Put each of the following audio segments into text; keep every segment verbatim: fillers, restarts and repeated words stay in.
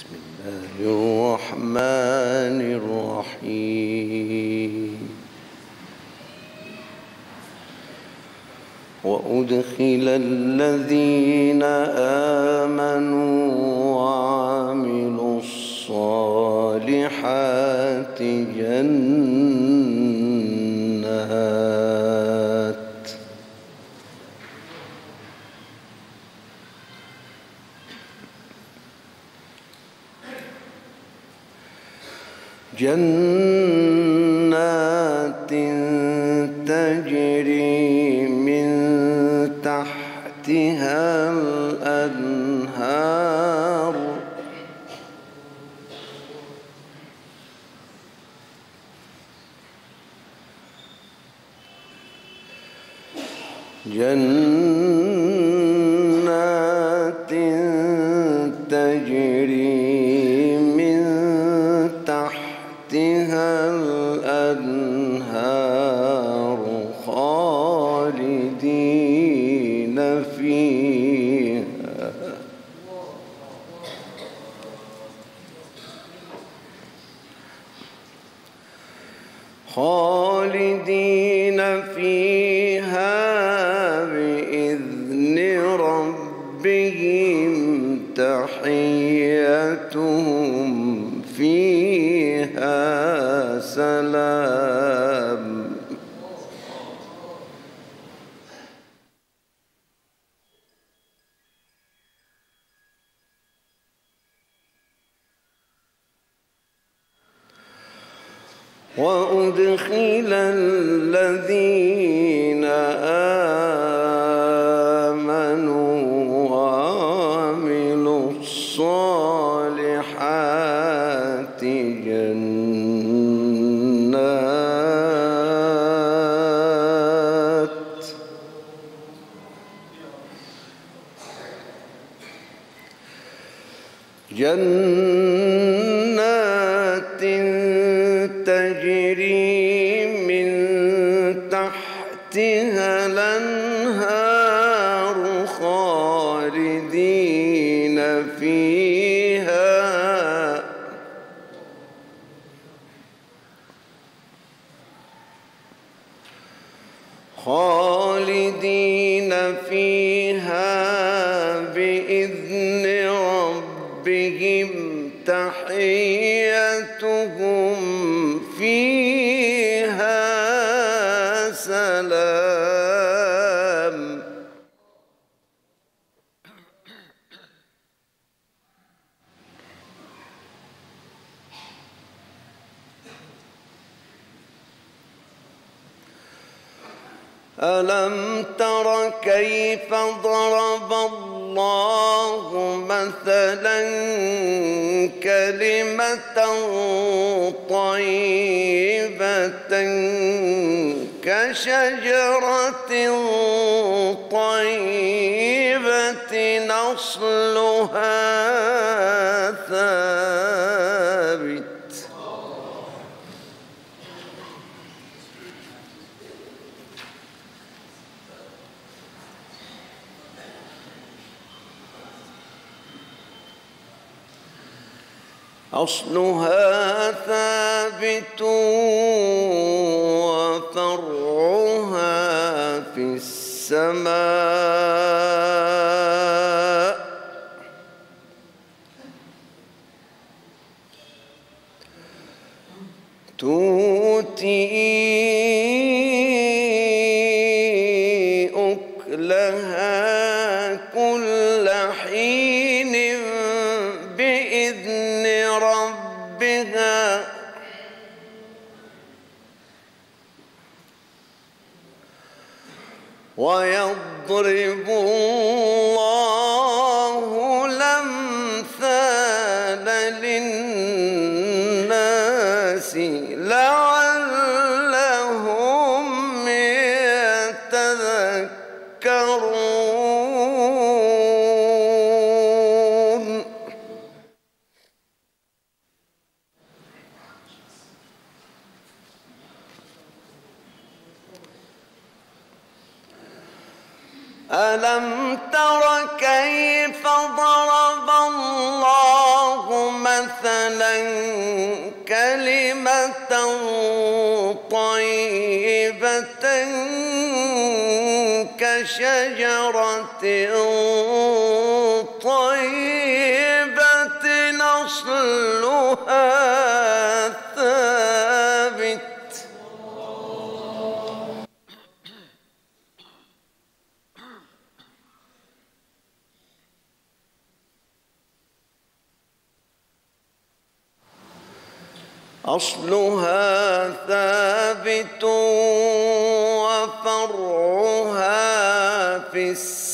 بسم الله الرحمن الرحيم وأدخل الذين آمنوا وعملوا الصالحات جنات جنات تجري من تحتها الأنهار جنات تجري من تحتها الأنهار خالدين فيها خالدين فيها بإذن ربهم تحيتهم فيها سلام وأدخل الذين آمنوا وعملوا الصالحات جنات جنات تجري من تحتها الأنهار خالدين فيها خالدين فيها بإذن ربهم تحيتهم فيها سلام ألم تر كيف ضرب الله مثلا كلمة طيبة كشجرة طيبة أصلها ثابت أصلها ثابت وفرعها في السماء تؤتي أكلها كل حين بإذن ربها ويضرب الله الأمثال للناس لعلهم يتذكرون ألم تر كيف ضرب الله مثلا كلمة طيبة كشجرة طيبة أصلها ثابت أصلها ثابت وفرعها في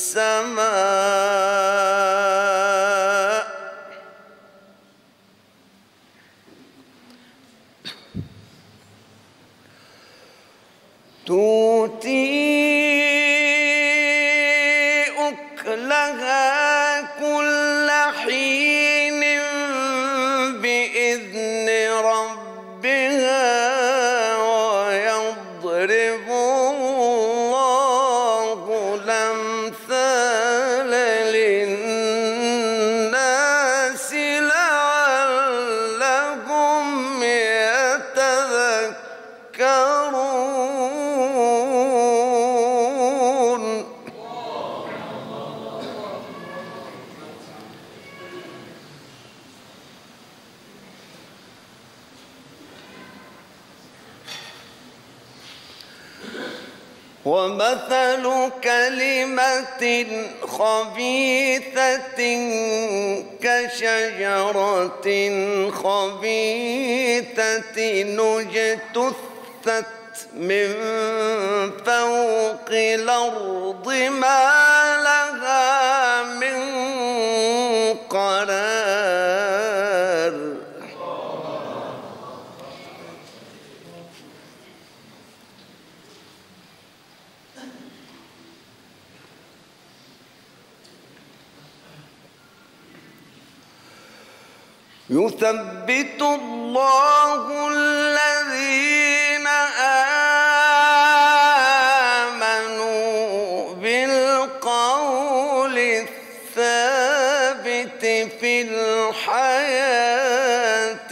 السماء تؤتي أكلها كل حين بإذن ربها ويضرب الله الأمثال للناس لعلهم يتذكرون. ومثل كلمة خبيثة كشجرة خبيثة اجتثت من فوق الأرض ما لها من قرار. يثبت الله الذين آمنوا بالقول الثابت في الحياة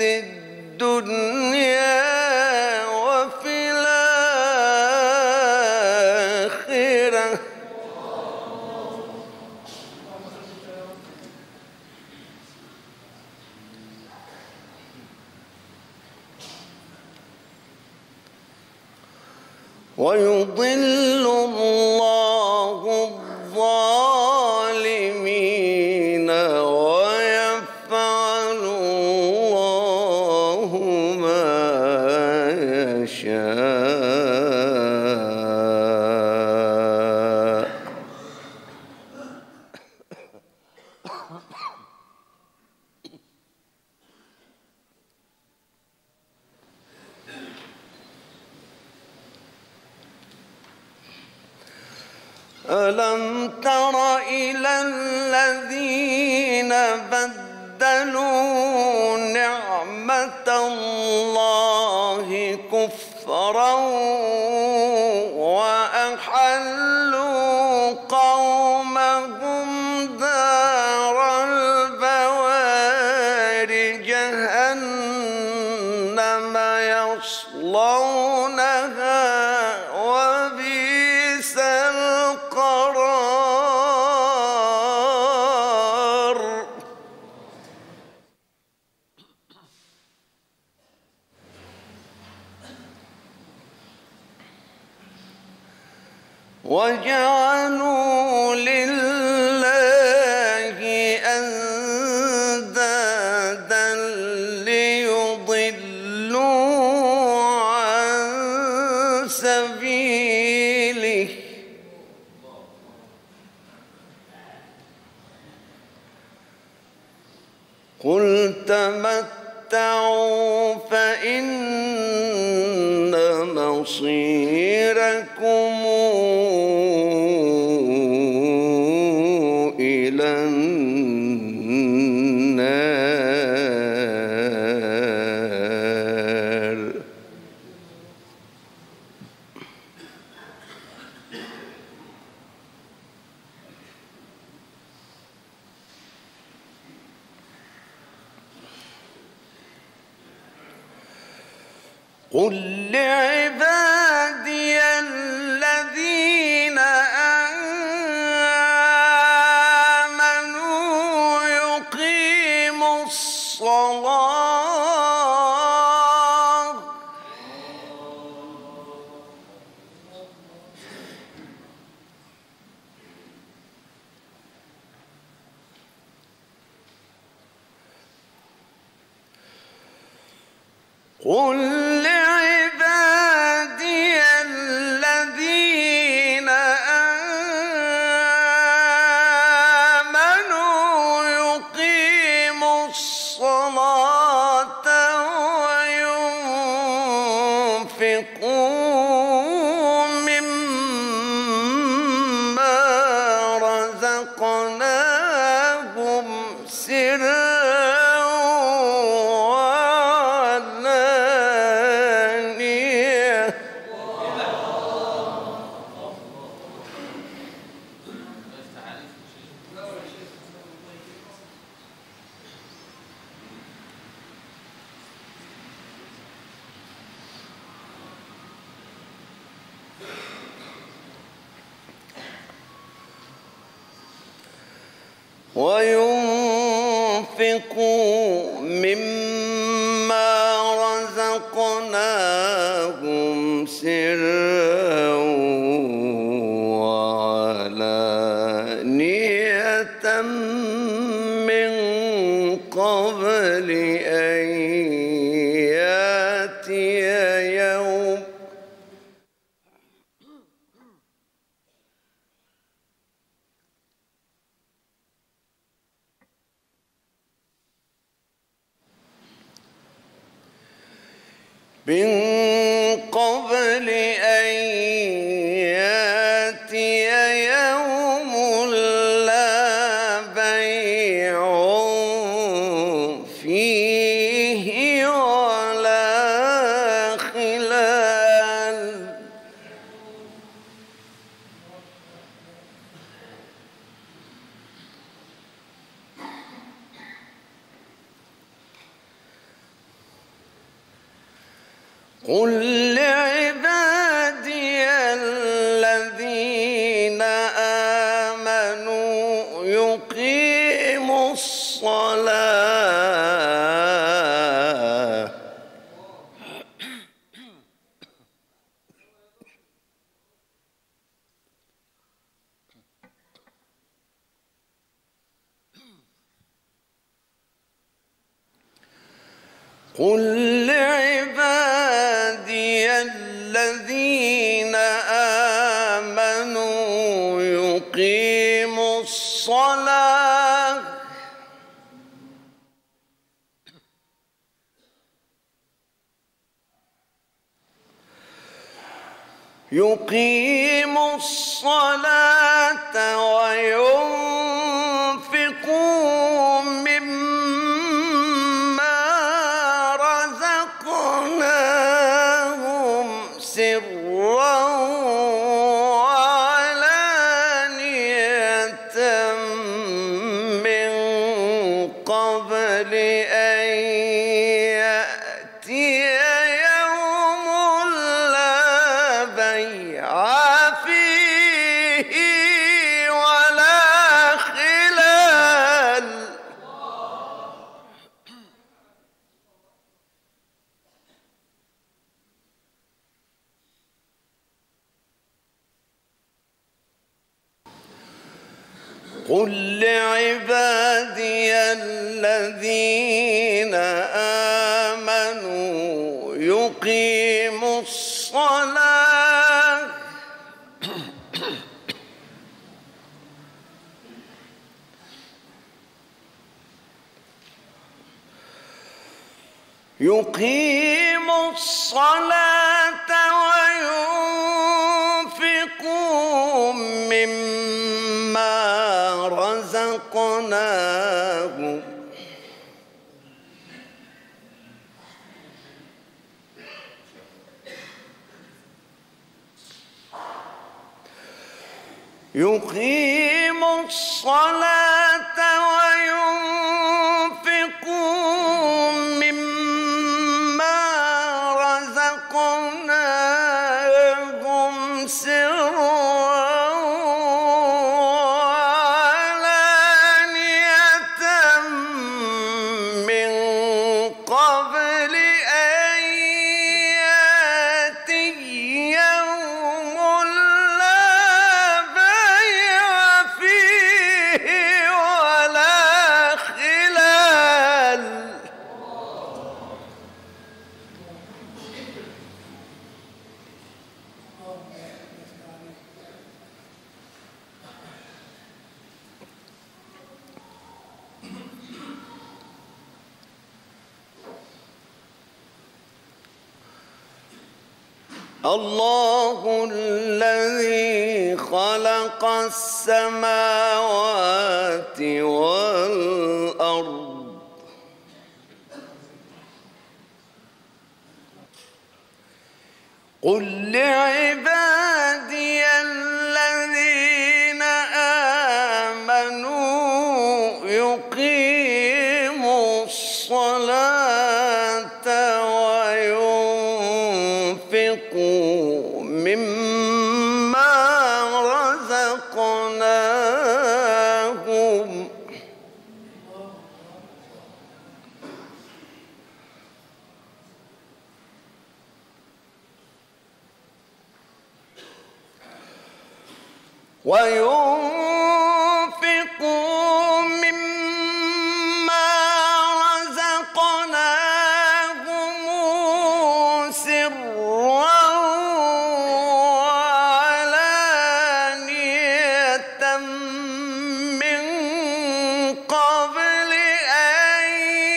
الدنيا وفي الآخرة ويضل الله الظالمين ويفعل الله ما يشاء. ألم تر إلى الذين بدلوا نعمة الله كفرا وأحلوا قومهم دار البوار جهنم يصلونها وبئس القرار. وجعلوا لله أندادا ليضلوا عن سبيله قل تمتعوا فإن مصيركم إلى النار. قل لعبادي الذين آمنوا يقيموا الصلاة قل لعبادي الذين آمنوا يقيموا الصلاة وينفقوا مما رزقناهم سرا وينفقوا مما رزقناهم سرا وعلانية من قبل أن يأتي يوم من قبل أن يأتي يوم لا بيع فيه ولا خلال قل لعبادي الذين آمنوا يقيموا الصلاة قل لعبادي الذين آمنوا يقيموا الصلاة يقيموا الصلاة وينفقوا مما رزقناهم سرا وعلانية من قبل أن يأتي يوم لا بيع فيه ولا خلال قل لعبادي الذين آمنوا يقيموا الصلاة يقيموا الصلاة وينفقوا مما رزقناهم يقيموا الصلاة وينفقوا مما رزقناهم الله الذي خلق السماوات والأرض قل لعبادي الذين آمنوا يقيموا الصلاة وينفقوا مما رزقناهم وينفقوا مما رزقناهم سرا وعلانية من قبل أن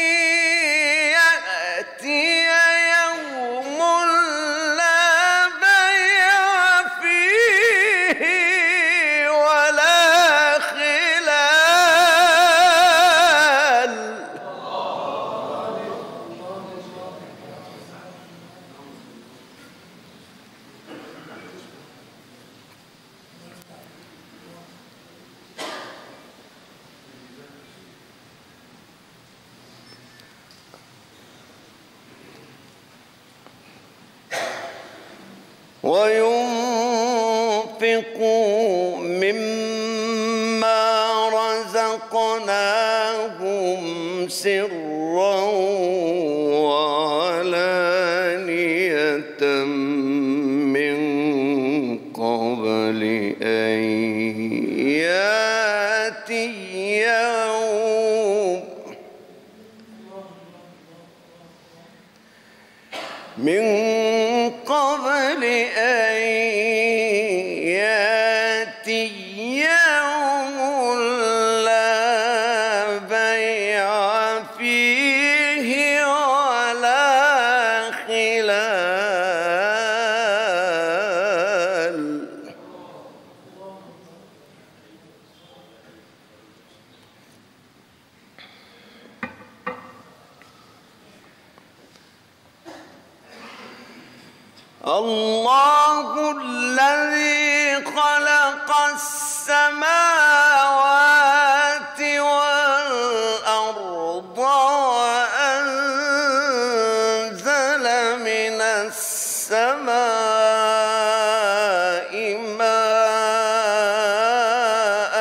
يأتي يوم لا بيع فيه ولا خلال وينفقوا مما رزقناهم سرا وعلانية من قبل أن يأتي يوم من قبل أن يأتي يوم لا بيع فيه ولا خلال الله الذي خلق السماوات والأرض وأنزل من السماء ماء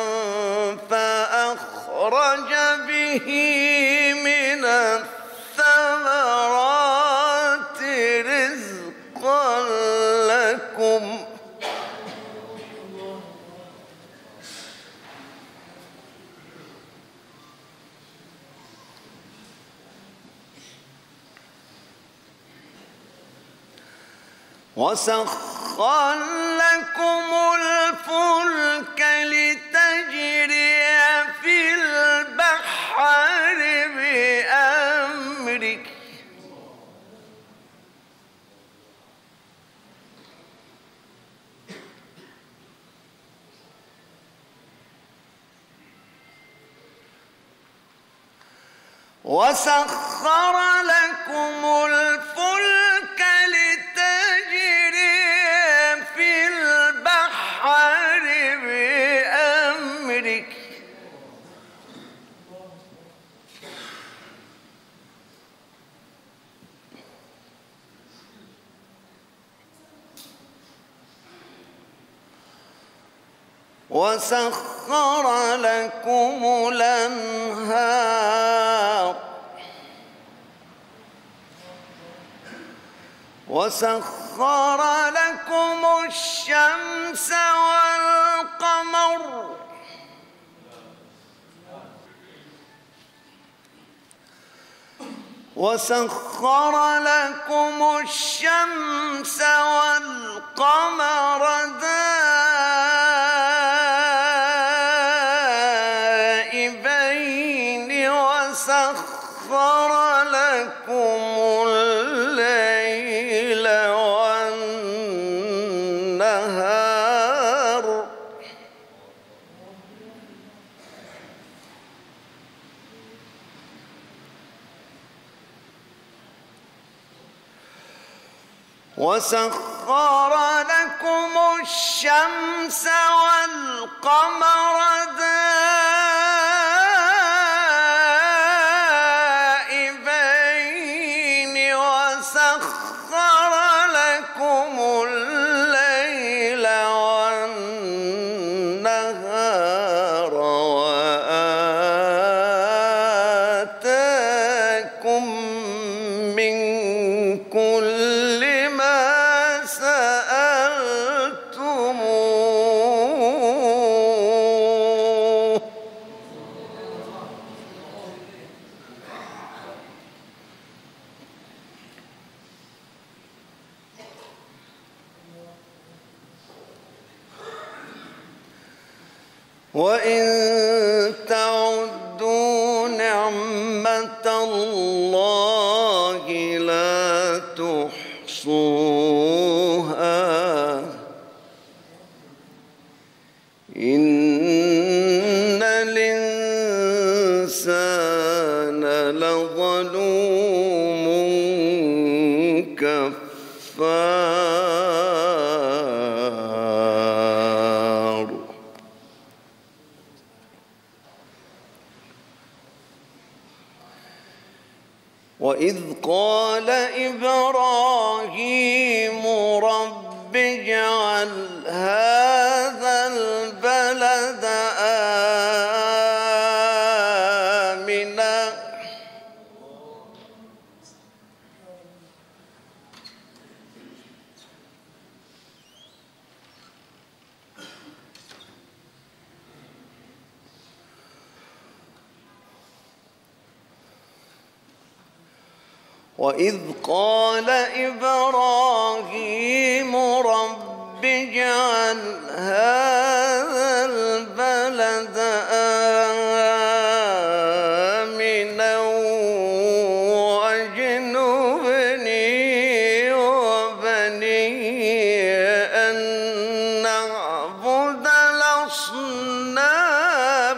فأخرج به من الثمرات رزقا لكم وسخر لكم الفلك لتجري في البحر بأمره وسخر لكم الفلك لتجري في البحر بأمره وسخر لكم الأنهار وسخر لكم الشمس والقمر وسخر لكم الشمس والقمر دائبين وسخر لكم الليل والنهار وسخر لكم الشمس والقمر دائبين وسخر لكم الليل والنهار وآتاكم من كل ما سألتموه وإن تعدوا نعمة الله لا تحصوها إن الإنسان لظلوم كفار وإذ قال إبراهيم رب اجعل هذا البلد آمنا وإذ قال إبراهيم رب اجعل هذا البلد آمنا واجنبني وبني أن نعبد الأصنام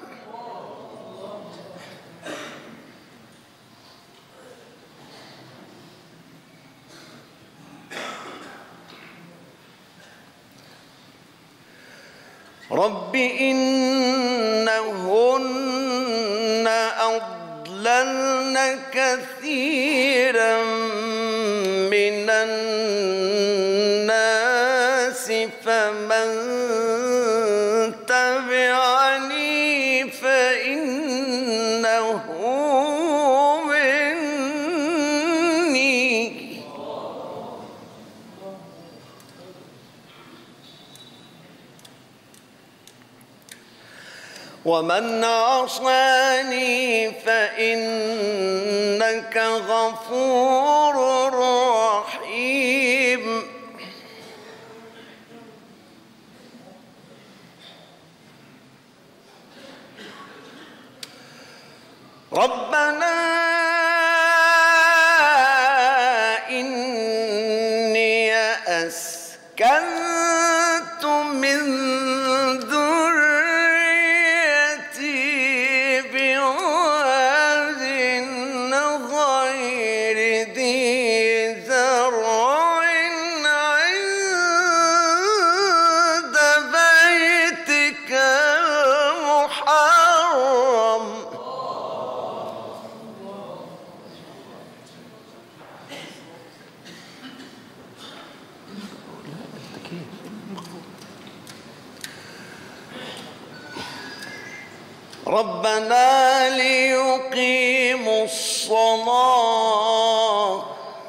رب إنهن أضللن كثيرا من الناس فمن تبعني فإنه مني ومن عصاني فإنك غفور رحيم ربنا إني أسكنت من ذريتي بواد غير ذي زرع عند بيتك المحرم ربنا ليقيموا الصلاة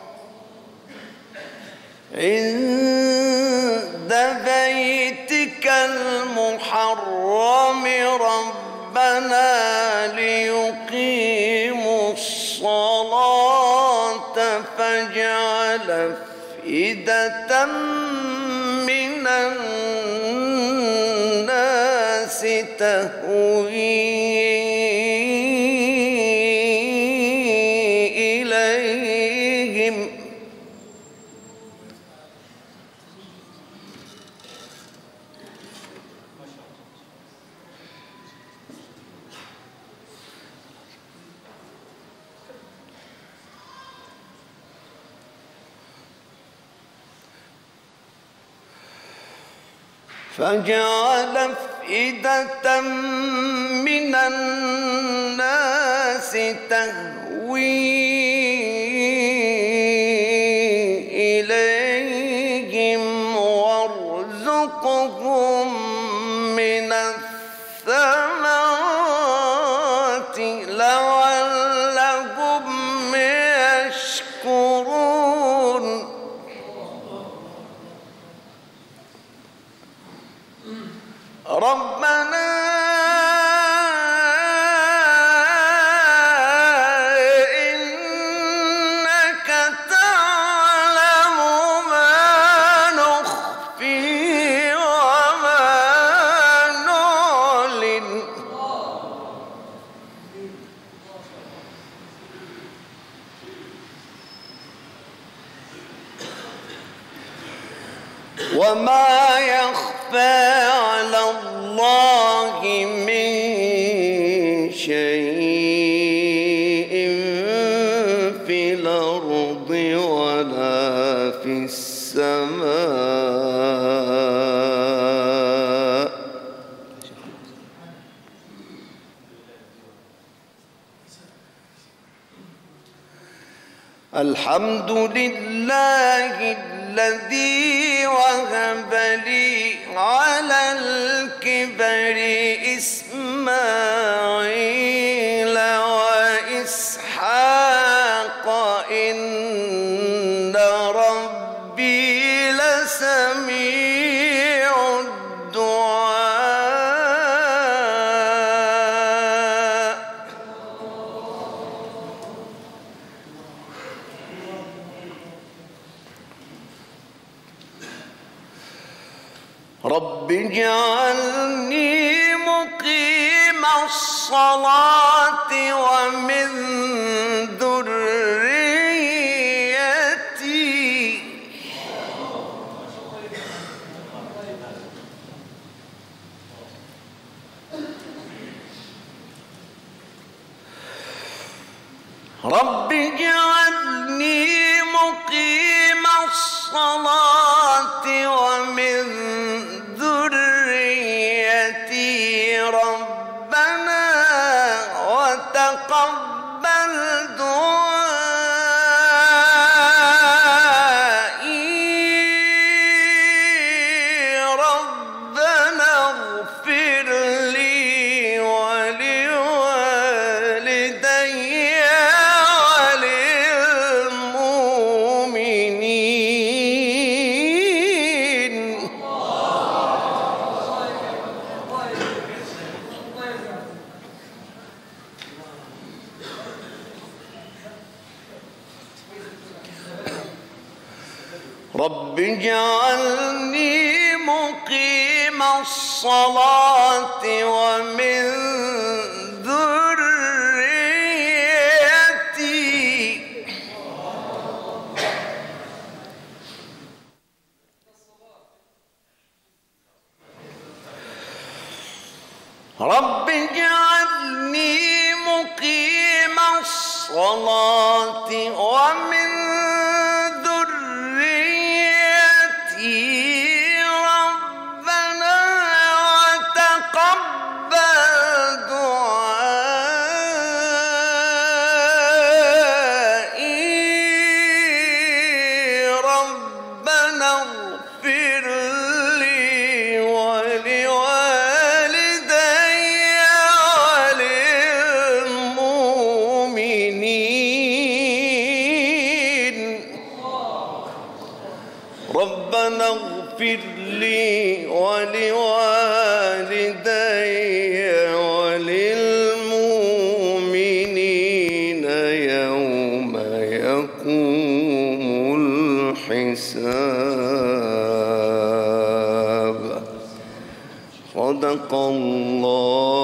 عند بيتك المحرم ربنا ليقيموا الصلاة فاجعل أفئدة من الناس تهوي إليهم فجعل أفئدة من الناس تهوي إليهم وارزقهم من الثمرات لعلهم يشكرون. ربنا إنك تعلم ما نخفي وما نعلن وما يخفى على الله من شيء في الأرض ولا في السماء. الحمد لله الذي وهب لي على الكبر إسماعيل وإسحاق إن ربي لسميع الدعاء. رب اجعلني مقيم الصلاة ومن ذريتي رب اجعلني مقيم الصلاة ومن ذريتي ربنا وتقبل دعائي ربنا اغفر لي ولوالدي وللمؤمنين. رب اجعلني مقيم الصلاة ومن ذريتي رب اجعلني مقيم الصلاة ومن ذريتي ربنا وتقبل دعائي ربنا اغفر لي ولوالدي وللمؤمنين. ربنا اغفر لي ولوالدي وللمؤمنين يوم يقوم الحساب. صدق الله